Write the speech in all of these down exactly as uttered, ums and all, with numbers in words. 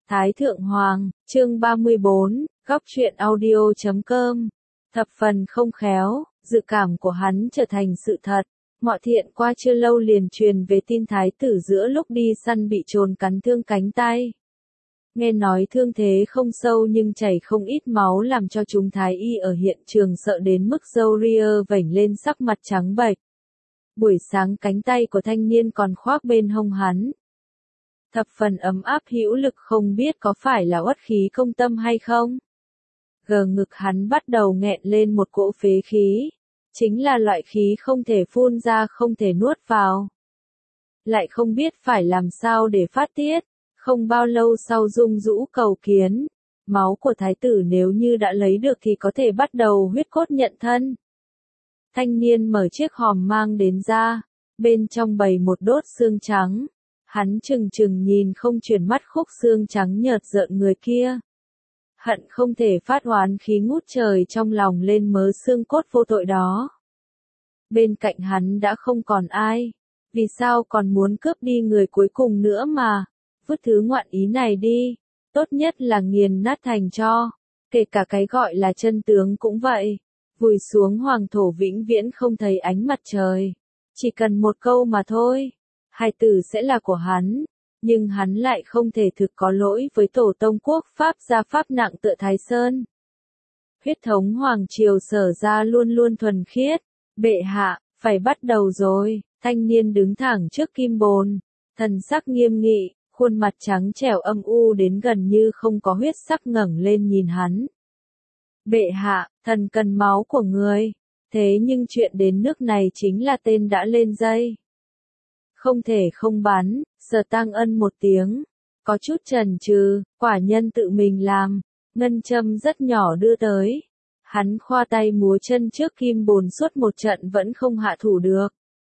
Thái Thượng Hoàng, chương ba mươi bốn, góc truyện audio chấm com. Thập phần không khéo, dự cảm của hắn trở thành sự thật. Mọi thiện qua chưa lâu liền truyền về tin thái tử giữa lúc đi săn bị trồn cắn thương cánh tay. Nghe nói thương thế không sâu nhưng chảy không ít máu làm cho chúng thái y ở hiện trường sợ đến mức râu ria vểnh lên sắc mặt trắng bệch. Buổi sáng cánh tay của thanh niên còn khoác bên hông hắn. Thập phần ấm áp hữu lực, không biết có phải là uất khí công tâm hay không. Gờ ngực hắn bắt đầu nghẹn lên một cỗ phế khí. Chính là loại khí không thể phun ra, không thể nuốt vào. Lại không biết phải làm sao để phát tiết. Không bao lâu sau Dung Dũ cầu kiến. Máu của thái tử nếu như đã lấy được thì có thể bắt đầu huyết cốt nhận thân. Thanh niên mở chiếc hòm mang đến ra. Bên trong bày một đốt xương trắng. Hắn chừng chừng nhìn không chuyển mắt khúc xương trắng nhợt rợn người kia. Hận không thể phát oán khí ngút trời trong lòng lên mớ xương cốt vô tội đó. Bên cạnh hắn đã không còn ai. Vì sao còn muốn cướp đi người cuối cùng nữa mà. Vứt thứ ngoạn ý này đi. Tốt nhất là nghiền nát thành tro. Kể cả cái gọi là chân tướng cũng vậy. Vùi xuống hoàng thổ vĩnh viễn không thấy ánh mặt trời. Chỉ cần một câu mà thôi. Hai tử sẽ là của hắn, nhưng hắn lại không thể thực có lỗi với tổ tông quốc pháp gia pháp nặng tựa Thái Sơn. Huyết thống hoàng triều Sở ra luôn luôn thuần khiết. Bệ hạ, phải bắt đầu rồi. Thanh niên đứng thẳng trước kim bồn, thần sắc nghiêm nghị, khuôn mặt trắng trẻo âm u đến gần như không có huyết sắc ngẩng lên nhìn hắn. Bệ hạ, thần cần máu của người. Thế nhưng chuyện đến nước này chính là tên đã lên dây. Không thể không bắn, Sở Tăng ân một tiếng. Có chút chần chừ, quả nhân tự mình làm. Ngân châm rất nhỏ đưa tới. Hắn khoa tay múa chân trước kim bồn suốt một trận vẫn không hạ thủ được.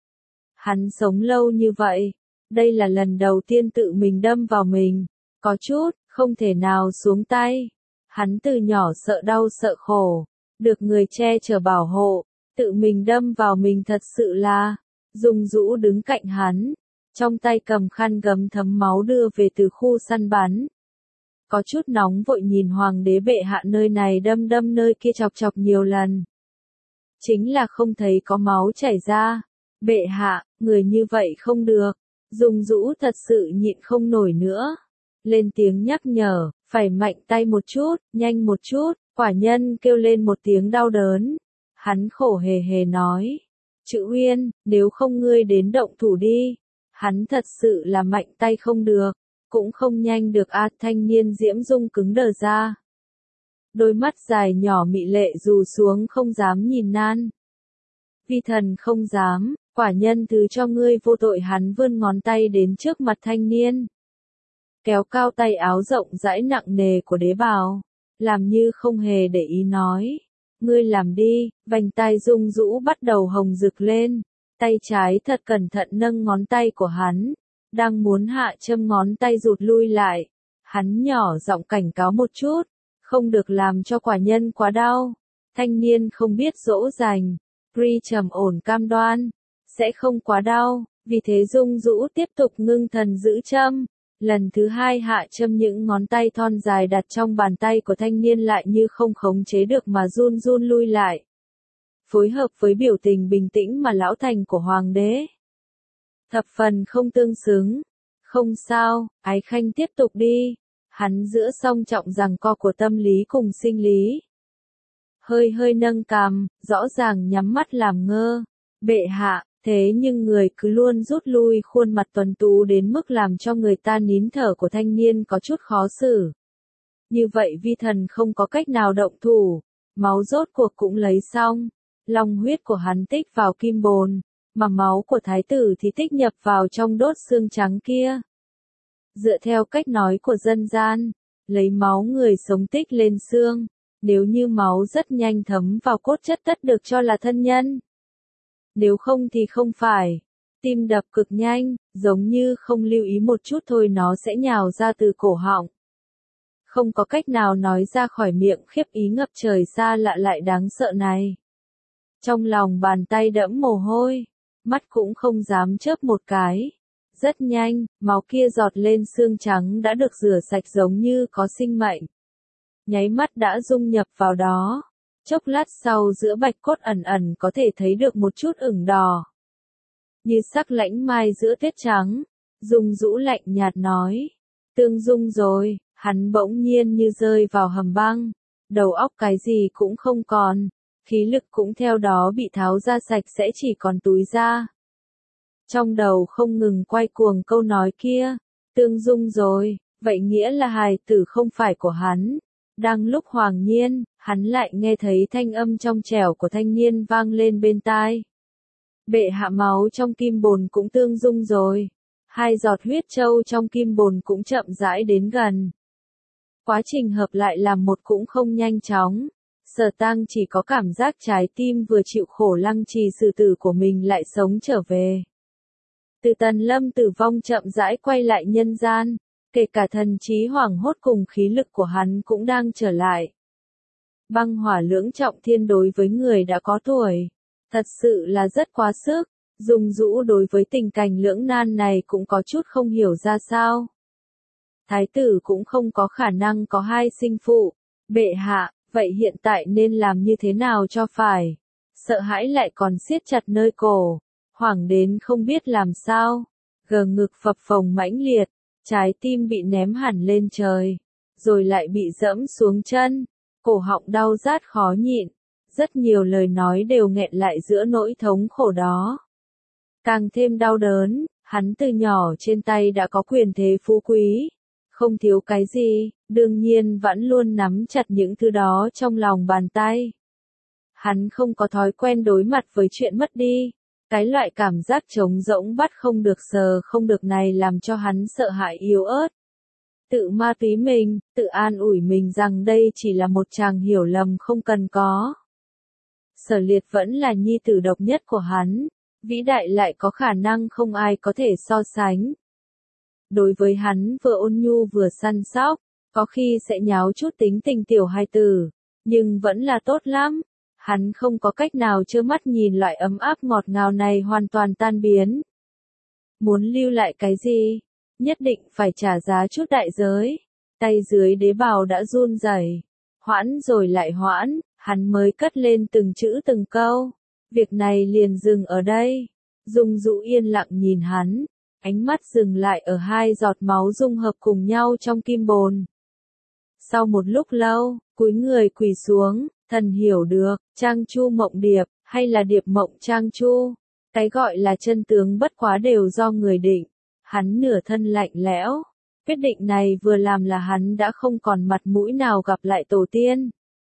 Hắn sống lâu như vậy. Đây là lần đầu tiên tự mình đâm vào mình. Có chút, không thể nào xuống tay. Hắn từ nhỏ sợ đau sợ khổ. Được người che chở bảo hộ. Tự mình đâm vào mình thật sự là... Dung Dũ đứng cạnh hắn, trong tay cầm khăn gấm thấm máu đưa về từ khu săn bắn. Có chút nóng vội nhìn hoàng đế bệ hạ nơi này đâm đâm nơi kia chọc chọc nhiều lần. Chính là không thấy có máu chảy ra. Bệ hạ, người như vậy không được. Dung Dũ thật sự nhịn không nổi nữa. Lên tiếng nhắc nhở, phải mạnh tay một chút, nhanh một chút, quả nhân kêu lên một tiếng đau đớn. Hắn khổ hề hề nói. Chữ Uyên, nếu không ngươi đến động thủ đi. Hắn thật sự là mạnh tay không được, cũng không nhanh được a. Thanh niên diễm dung cứng đờ ra. Đôi mắt dài nhỏ mị lệ rủ xuống không dám nhìn nan. Vi thần không dám, quả nhân thứ cho ngươi vô tội. Hắn vươn ngón tay đến trước mặt thanh niên. Kéo cao tay áo rộng rãi nặng nề của đế bào. Làm như không hề để ý nói. Ngươi làm đi, vành tai Dung Dũ bắt đầu hồng rực lên. Tay trái thật cẩn thận nâng ngón tay của hắn. Đang muốn hạ châm ngón tay rụt lui lại. Hắn nhỏ giọng cảnh cáo một chút. Không được làm cho quả nhân quá đau. Thanh niên không biết dỗ dành. Pri trầm ổn cam đoan. Sẽ không quá đau. Vì thế Dung Dũ tiếp tục ngưng thần giữ châm. Lần thứ hai hạ châm những ngón tay thon dài đặt trong bàn tay của thanh niên lại như không khống chế được mà run run lui lại. Phối hợp với biểu tình bình tĩnh mà lão thành của hoàng đế. Thập phần không tương xứng. Không sao, ái khanh tiếp tục đi. Hắn giữa song trọng giằng co của tâm lý cùng sinh lý. Hơi hơi nâng cằm, rõ ràng nhắm mắt làm ngơ. Bệ hạ. Thế nhưng người cứ luôn rút lui, khuôn mặt tuấn tú đến mức làm cho người ta nín thở của thanh niên có chút khó xử. Như vậy vi thần không có cách nào động thủ, máu rốt cuộc cũng lấy xong, long huyết của hắn tích vào kim bồn, mà máu của thái tử thì tích nhập vào trong đốt xương trắng kia. Dựa theo cách nói của dân gian, lấy máu người sống tích lên xương, nếu như máu rất nhanh thấm vào cốt chất tất được cho là thân nhân. Nếu không thì không phải. Tim đập cực nhanh, giống như không lưu ý một chút thôi nó sẽ nhào ra từ cổ họng. Không có cách nào nói ra khỏi miệng khiếp ý ngập trời xa lạ lại đáng sợ này. Trong lòng bàn tay đẫm mồ hôi, mắt cũng không dám chớp một cái. Rất nhanh, máu kia giọt lên xương trắng đã được rửa sạch giống như có sinh mệnh. Nháy mắt đã dung nhập vào đó. Chốc lát sau giữa bạch cốt ẩn ẩn có thể thấy được một chút ửng đỏ. Như sắc lãnh mai giữa tuyết trắng. Dung Dũ lạnh nhạt nói. Tương dung rồi, hắn bỗng nhiên như rơi vào hầm băng. Đầu óc cái gì cũng không còn. Khí lực cũng theo đó bị tháo ra sạch sẽ chỉ còn túi da. Trong đầu không ngừng quay cuồng câu nói kia. Tương dung rồi, vậy nghĩa là hài tử không phải của hắn. Đang lúc hoàng nhiên, hắn lại nghe thấy thanh âm trong trẻo của thanh niên vang lên bên tai. Bệ hạ máu trong kim bồn cũng tương dung rồi. Hai giọt huyết châu trong kim bồn cũng chậm rãi đến gần. Quá trình hợp lại làm một cũng không nhanh chóng. Sở Tang chỉ có cảm giác trái tim vừa chịu khổ lăng trì sự tử của mình lại sống trở về. Từ Tần Lâm tử vong chậm rãi quay lại nhân gian, kể cả thần trí hoảng hốt cùng khí lực của hắn cũng đang trở lại. Băng hỏa lưỡng trọng thiên đối với người đã có tuổi, thật sự là rất quá sức. Dung Dũ đối với tình cảnh lưỡng nan này cũng có chút không hiểu ra sao. Thái tử cũng không có khả năng có hai sinh phụ. Bệ hạ, vậy hiện tại nên làm như thế nào cho phải? Sợ hãi lại còn siết chặt nơi cổ. Hoảng đến không biết làm sao. Gờ ngực phập phồng mãnh liệt. Trái tim bị ném hẳn lên trời. Rồi lại bị dẫm xuống chân. Cổ họng đau rát khó nhịn. Rất nhiều lời nói đều nghẹn lại giữa nỗi thống khổ đó. Càng thêm đau đớn, hắn từ nhỏ trên tay đã có quyền thế phú quý. Không thiếu cái gì, đương nhiên vẫn luôn nắm chặt những thứ đó trong lòng bàn tay. Hắn không có thói quen đối mặt với chuyện mất đi. Cái loại cảm giác trống rỗng bắt không được sờ không được này làm cho hắn sợ hãi yếu ớt. Tự ma túy mình, tự an ủi mình rằng đây chỉ là một chàng hiểu lầm không cần có. Sở Liệt vẫn là nhi tử độc nhất của hắn. Vĩ đại lại có khả năng không ai có thể so sánh. Đối với hắn vừa ôn nhu vừa săn sóc, có khi sẽ nháo chút tính tình tiểu hài tử, nhưng vẫn là tốt lắm. Hắn không có cách nào trơ mắt nhìn loại ấm áp ngọt ngào này hoàn toàn tan biến. Muốn lưu lại cái gì? Nhất định phải trả giá chút đại giới. Tay dưới đế bào đã run rẩy, hoãn rồi lại hoãn, hắn mới cất lên từng chữ từng câu. Việc này liền dừng ở đây. Dung Dũ yên lặng nhìn hắn, ánh mắt dừng lại ở hai giọt máu dung hợp cùng nhau trong kim bồn. Sau một lúc lâu, cúi người quỳ xuống, thần hiểu được, Trang Chu Mộng Điệp, hay là Điệp Mộng Trang Chu. Cái gọi là chân tướng bất quá đều do người định. Hắn nửa thân lạnh lẽo. Quyết định này vừa làm là hắn đã không còn mặt mũi nào gặp lại tổ tiên.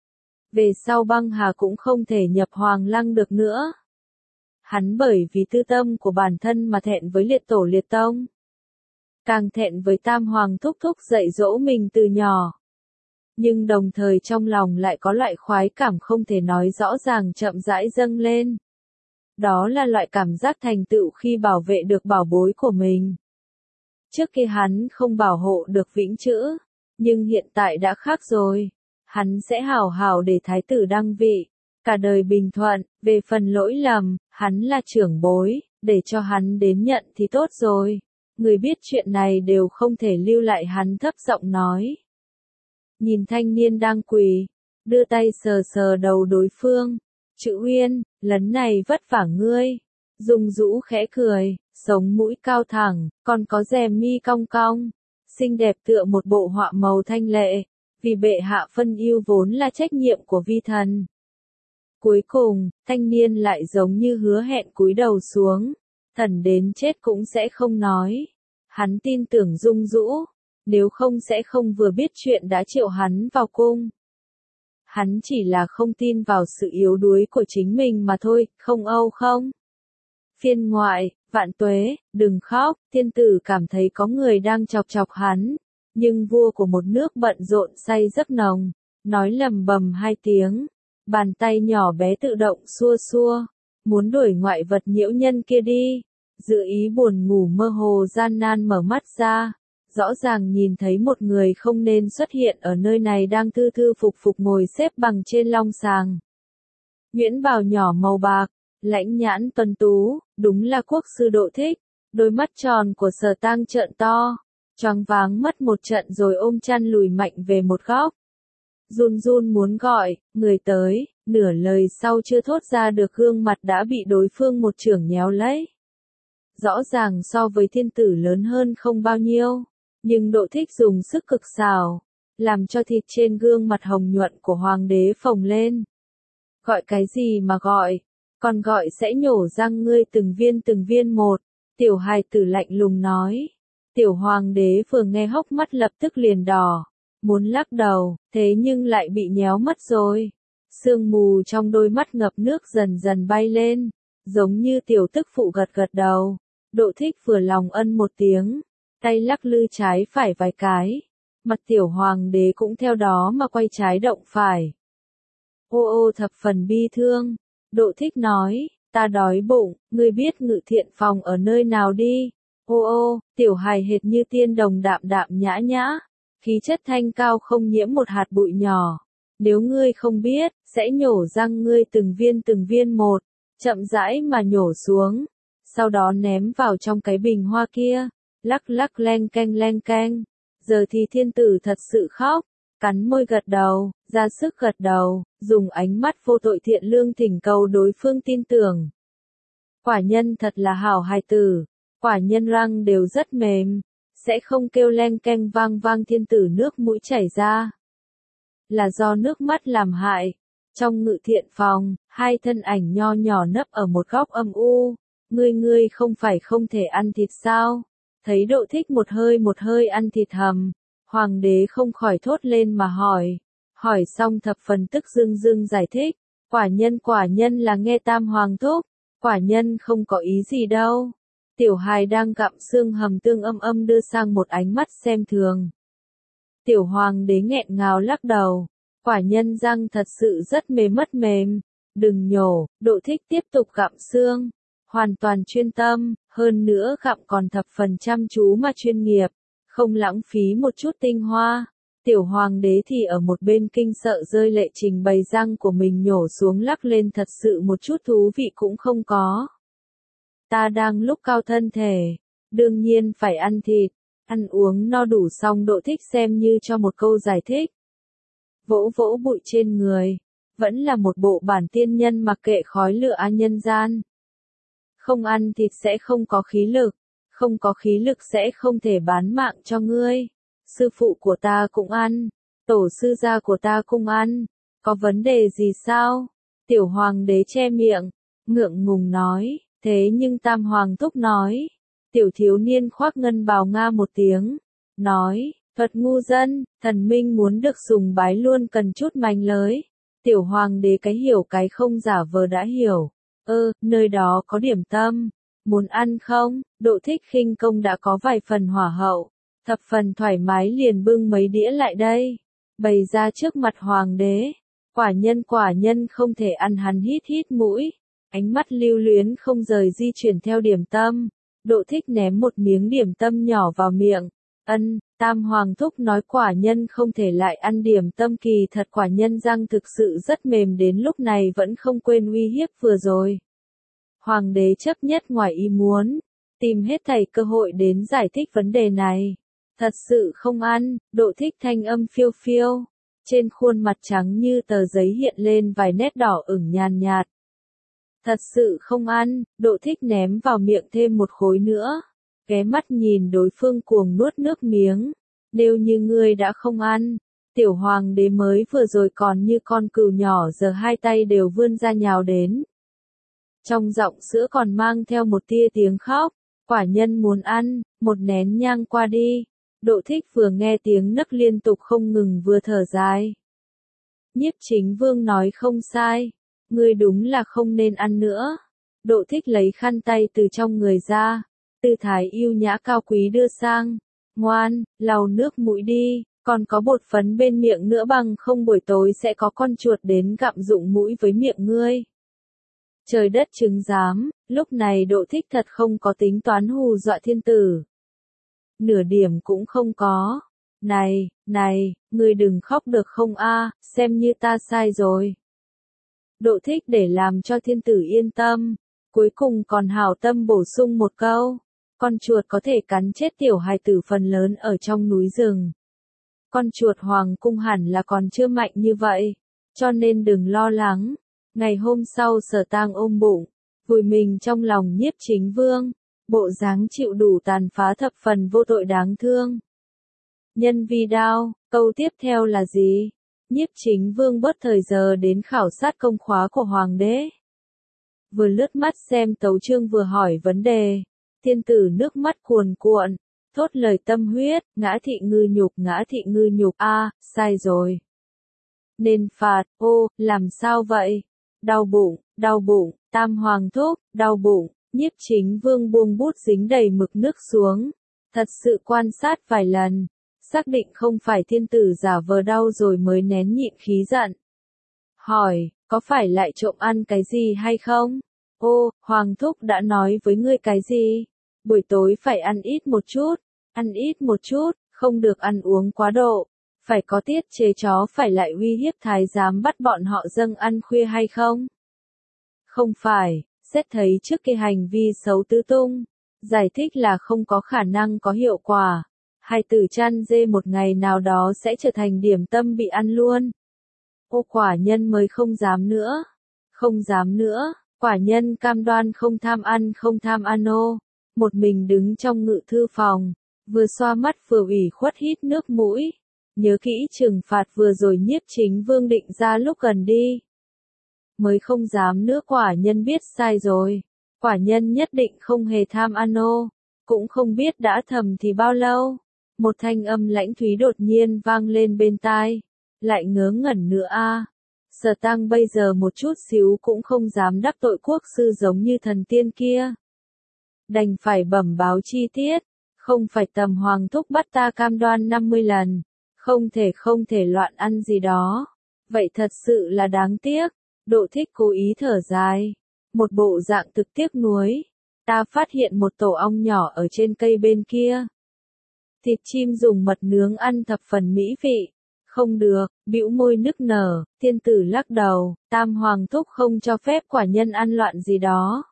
Về sau băng hà cũng không thể nhập hoàng lăng được nữa. Hắn bởi vì tư tâm của bản thân mà thẹn với liệt tổ liệt tông. Càng thẹn với tam hoàng thúc thúc dạy dỗ mình từ nhỏ. Nhưng đồng thời trong lòng lại có loại khoái cảm không thể nói rõ ràng chậm rãi dâng lên. Đó là loại cảm giác thành tựu khi bảo vệ được bảo bối của mình. Trước kia hắn không bảo hộ được Vĩnh Chữ, nhưng hiện tại đã khác rồi. Hắn sẽ hảo hảo để thái tử đăng vị, cả đời bình thuận. Về phần lỗi lầm, hắn là trưởng bối, để cho hắn đến nhận thì tốt rồi. Người biết chuyện này đều không thể lưu lại, hắn thấp giọng nói. Nhìn thanh niên đang quỳ, đưa tay sờ sờ đầu đối phương. Chữ Uyên, lần này vất vả ngươi. Dung Dũ khẽ cười, sống mũi cao thẳng, còn có rèm mi cong cong. Xinh đẹp tựa một bộ họa màu thanh lệ. Vì bệ hạ phân ưu vốn là trách nhiệm của vi thần. Cuối cùng, thanh niên lại giống như hứa hẹn cúi đầu xuống. Thần đến chết cũng sẽ không nói. Hắn tin tưởng Dung Dũ. Nếu không sẽ không vừa biết chuyện đã triệu hắn vào cung. Hắn chỉ là không tin vào sự yếu đuối của chính mình mà thôi, không âu không. Phiên ngoại, Vạn Tuế, đừng khóc, thiên tử cảm thấy có người đang chọc chọc hắn. Nhưng vua của một nước bận rộn say giấc nồng, nói lầm bầm hai tiếng, bàn tay nhỏ bé tự động xua xua, muốn đuổi ngoại vật nhiễu nhân kia đi. Dự ý buồn ngủ mơ hồ gian nan mở mắt ra, rõ ràng nhìn thấy một người không nên xuất hiện ở nơi này đang thư thư phục phục ngồi xếp bằng trên long sàng. Nguyễn bào nhỏ màu bạc, lãnh nhãn tuấn tú, đúng là quốc sư Độ Thích. Đôi mắt tròn của Sở Tang trợn to, choáng váng mất một trận rồi ôm chăn lùi mạnh về một góc. Run run muốn gọi, người tới, nửa lời sau chưa thốt ra được gương mặt đã bị đối phương một chưởng nhéo lấy. Rõ ràng so với thiên tử lớn hơn không bao nhiêu, nhưng Độ Thích dùng sức cực xào, làm cho thịt trên gương mặt hồng nhuận của hoàng đế phồng lên. Gọi cái gì mà gọi, còn gọi sẽ nhổ răng ngươi từng viên từng viên một, tiểu hài tử lạnh lùng nói. Tiểu hoàng đế vừa nghe hốc mắt lập tức liền đỏ, muốn lắc đầu, thế nhưng lại bị nhéo mất rồi. Sương mù trong đôi mắt ngập nước dần dần bay lên, giống như tiểu tức phụ gật gật đầu. Độ Thích vừa lòng ân một tiếng, tay lắc lư trái phải vài cái, mặt tiểu hoàng đế cũng theo đó mà quay trái động phải. Ô ô thập phần bi thương, Độ Thích nói, ta đói bụng, ngươi biết Ngự Thiện Phòng ở nơi nào đi. Ô ô, tiểu hài hệt như tiên đồng đạm đạm nhã nhã, khí chất thanh cao không nhiễm một hạt bụi nhỏ. Nếu ngươi không biết, sẽ nhổ răng ngươi từng viên từng viên một, chậm rãi mà nhổ xuống, sau đó ném vào trong cái bình hoa kia, lắc lắc leng keng leng keng. Giờ thì thiên tử thật sự khóc, cắn môi gật đầu, ra sức gật đầu, dùng ánh mắt vô tội thiện lương thỉnh cầu đối phương tin tưởng. Quả nhân thật là hảo hài tử, quả nhân răng đều rất mềm, sẽ không kêu leng keng vang vang. Thiên tử nước mũi chảy ra. Là do nước mắt làm hại. Trong Ngự Thiện Phòng, hai thân ảnh nho nhỏ nấp ở một góc âm u. Ngươi ngươi không phải không thể ăn thịt sao? Thấy Độ Thích một hơi một hơi ăn thịt hầm, hoàng đế không khỏi thốt lên mà hỏi. Hỏi xong thập phần tức dưng dưng giải thích. Quả nhân quả nhân là nghe tam hoàng thúc, quả nhân không có ý gì đâu. Tiểu hài đang gặm xương hầm tương âm âm đưa sang một ánh mắt xem thường. Tiểu hoàng đế nghẹn ngào lắc đầu. Quả nhân răng thật sự rất mềm mất mềm. Đừng nhổ. Độ Thích tiếp tục gặm xương. Hoàn toàn chuyên tâm, hơn nữa gặm còn thập phần chăm chú mà chuyên nghiệp. Không lãng phí một chút tinh hoa. Tiểu hoàng đế thì ở một bên kinh sợ rơi lệ trình bày răng của mình nhổ xuống lắc lên thật sự một chút thú vị cũng không có. Ta đang lúc cao thân thể, đương nhiên phải ăn thịt, ăn uống no đủ xong Độ Thích xem như cho một câu giải thích. Vỗ vỗ bụi trên người, vẫn là một bộ bản tiên nhân mặc kệ khói lửa a nhân gian. Không ăn thịt sẽ không có khí lực, không có khí lực sẽ không thể bán mạng cho ngươi. Sư phụ của ta cũng ăn, tổ sư gia của ta cũng ăn, có vấn đề gì sao? Tiểu hoàng đế che miệng, ngượng ngùng nói. Thế nhưng tam hoàng thúc nói, tiểu thiếu niên khoác ngân bào nga một tiếng, nói, thuật ngu dân, thần minh muốn được sùng bái luôn cần chút mánh lới. Tiểu hoàng đế cái hiểu cái không giả vờ đã hiểu, ơ, nơi đó có điểm tâm, muốn ăn không? Độ Thích khinh công đã có vài phần hỏa hậu, thập phần thoải mái liền bưng mấy đĩa lại đây, bày ra trước mặt hoàng đế. Quả nhân quả nhân không thể ăn. Hắn hít hít mũi. Ánh mắt lưu luyến không rời di chuyển theo điểm tâm. Độ Thích ném một miếng điểm tâm nhỏ vào miệng. Ân, tam hoàng thúc nói quả nhân không thể lại ăn điểm tâm, kỳ thật quả nhân răng thực sự rất mềm, đến lúc này vẫn không quên uy hiếp vừa rồi. Hoàng đế chấp nhất ngoài ý muốn, tìm hết thảy cơ hội đến giải thích vấn đề này. Thật sự không ăn. Độ Thích thanh âm phiêu phiêu, trên khuôn mặt trắng như tờ giấy hiện lên vài nét đỏ ửng nhàn nhạt. Thật sự không ăn. Độ Thích ném vào miệng thêm một khối nữa, ghé mắt nhìn đối phương cuồng nuốt nước miếng. Nếu như ngươi đã không ăn, tiểu hoàng đế mới vừa rồi còn như con cừu nhỏ giờ hai tay đều vươn ra nhào đến. Trong giọng sữa còn mang theo một tia tiếng khóc. Quả nhân muốn ăn, một nén nhang qua đi. Độ Thích vừa nghe tiếng nấc liên tục không ngừng vừa thở dài. Nhiếp Chính Vương nói không sai, ngươi đúng là không nên ăn nữa. Độ Thích lấy khăn tay từ trong người ra, tư thái yêu nhã cao quý đưa sang. Ngoan, lau nước mũi đi, còn có bột phấn bên miệng nữa, bằng không buổi tối sẽ có con chuột đến gặm dụng mũi với miệng ngươi. Trời đất chứng giám, lúc này Độ Thích thật không có tính toán hù dọa thiên tử. Nửa điểm cũng không có. Này, này, ngươi đừng khóc được không a, xem như ta sai rồi. Độ Thích để làm cho thiên tử yên tâm, cuối cùng còn hảo tâm bổ sung một câu. Con chuột có thể cắn chết tiểu hài tử phần lớn ở trong núi rừng. Con chuột hoàng cung hẳn là còn chưa mạnh như vậy, cho nên đừng lo lắng. Ngày hôm sau Sở Tang ôm bụng, vùi mình trong lòng Nhiếp Chính Vương, bộ dáng chịu đủ tàn phá thập phần vô tội đáng thương. Nhân vi đao, câu tiếp theo là gì? Nhiếp Chính Vương bớt thời giờ đến khảo sát công khóa của Hoàng đế. Vừa lướt mắt xem tấu chương vừa hỏi vấn đề, tiên tử nước mắt cuồn cuộn, thốt lời tâm huyết, ngã thị ngư nhục, ngã thị ngư nhục, a, sai rồi. Nên phạt, ô, làm sao vậy? Đau bụng, đau bụng, Tam Hoàng thúc, đau bụng, Nhiếp Chính Vương buông bút dính đầy mực nước xuống, thật sự quan sát vài lần, xác định không phải thiên tử giả vờ đau rồi mới nén nhịn khí giận. Hỏi, có phải lại trộm ăn cái gì hay không? Ô, Hoàng thúc đã nói với ngươi cái gì? Buổi tối phải ăn ít một chút, ăn ít một chút, không được ăn uống quá độ, phải có tiết chế, chó phải lại uy hiếp thái giám bắt bọn họ dâng ăn khuya hay không? Không phải, xét thấy trước cái hành vi xấu tứ tung, giải thích là không có khả năng có hiệu quả. Hai tử chăn dê một ngày nào đó sẽ trở thành điểm tâm bị ăn luôn. Ô, quả nhân mới không dám nữa, không dám nữa, quả nhân cam đoan không tham ăn không tham ăn ô. Một mình đứng trong ngự thư phòng, vừa xoa mắt vừa ủy khuất hít nước mũi. Nhớ kỹ trừng phạt vừa rồi Nhiếp Chính Vương định ra lúc gần đi. Mới không dám nữa, quả nhân biết sai rồi. Quả nhân nhất định không hề tham ăn ô, cũng không biết đã thầm thì bao lâu. Một thanh âm lãnh thúy đột nhiên vang lên bên tai. Lại ngớ ngẩn nữa a. À. Sở Tang bây giờ một chút xíu cũng không dám đắc tội quốc sư giống như thần tiên kia. Đành phải bẩm báo chi tiết, không phải tầm Hoàng thúc bắt ta cam đoan năm mươi lần, không thể không thể loạn ăn gì đó. Vậy thật sự là đáng tiếc. Độ Thích cố ý thở dài, một bộ dạng thực tiếc nuối. Ta phát hiện một tổ ong nhỏ ở trên cây bên kia. Thịt chim dùng mật nướng ăn thập phần mỹ vị. Không được, bĩu môi nức nở, thiên tử lắc đầu, Tam Hoàng thúc không cho phép quả nhân ăn loạn gì đó.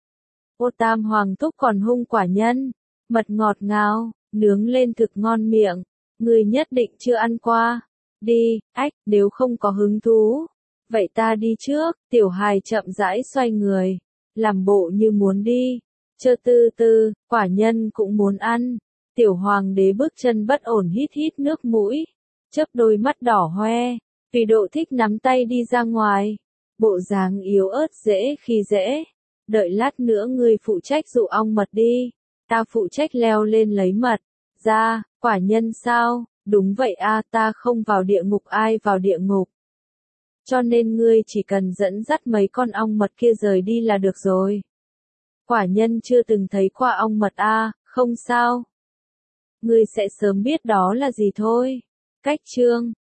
Ô, Tam Hoàng thúc còn hung quả nhân, mật ngọt ngào, nướng lên thực ngon miệng, người nhất định chưa ăn qua. Đi, ách, nếu không có hứng thú, vậy ta đi trước. Tiểu hài chậm rãi xoay người, làm bộ như muốn đi, chơ tư tư, quả nhân cũng muốn ăn. Tiểu Hoàng đế bước chân bất ổn hít hít nước mũi, chớp đôi mắt đỏ hoe, vì Độ Thích nắm tay đi ra ngoài, bộ dáng yếu ớt dễ khi dễ. Đợi lát nữa ngươi phụ trách dụ ong mật đi, ta phụ trách leo lên lấy mật. Ra, quả nhân sao? Đúng vậy a, ta không vào địa ngục ai vào địa ngục. Cho nên ngươi chỉ cần dẫn dắt mấy con ong mật kia rời đi là được rồi. Quả nhân chưa từng thấy qua ong mật a, không sao. Ngươi sẽ sớm biết đó là gì thôi. Cách chương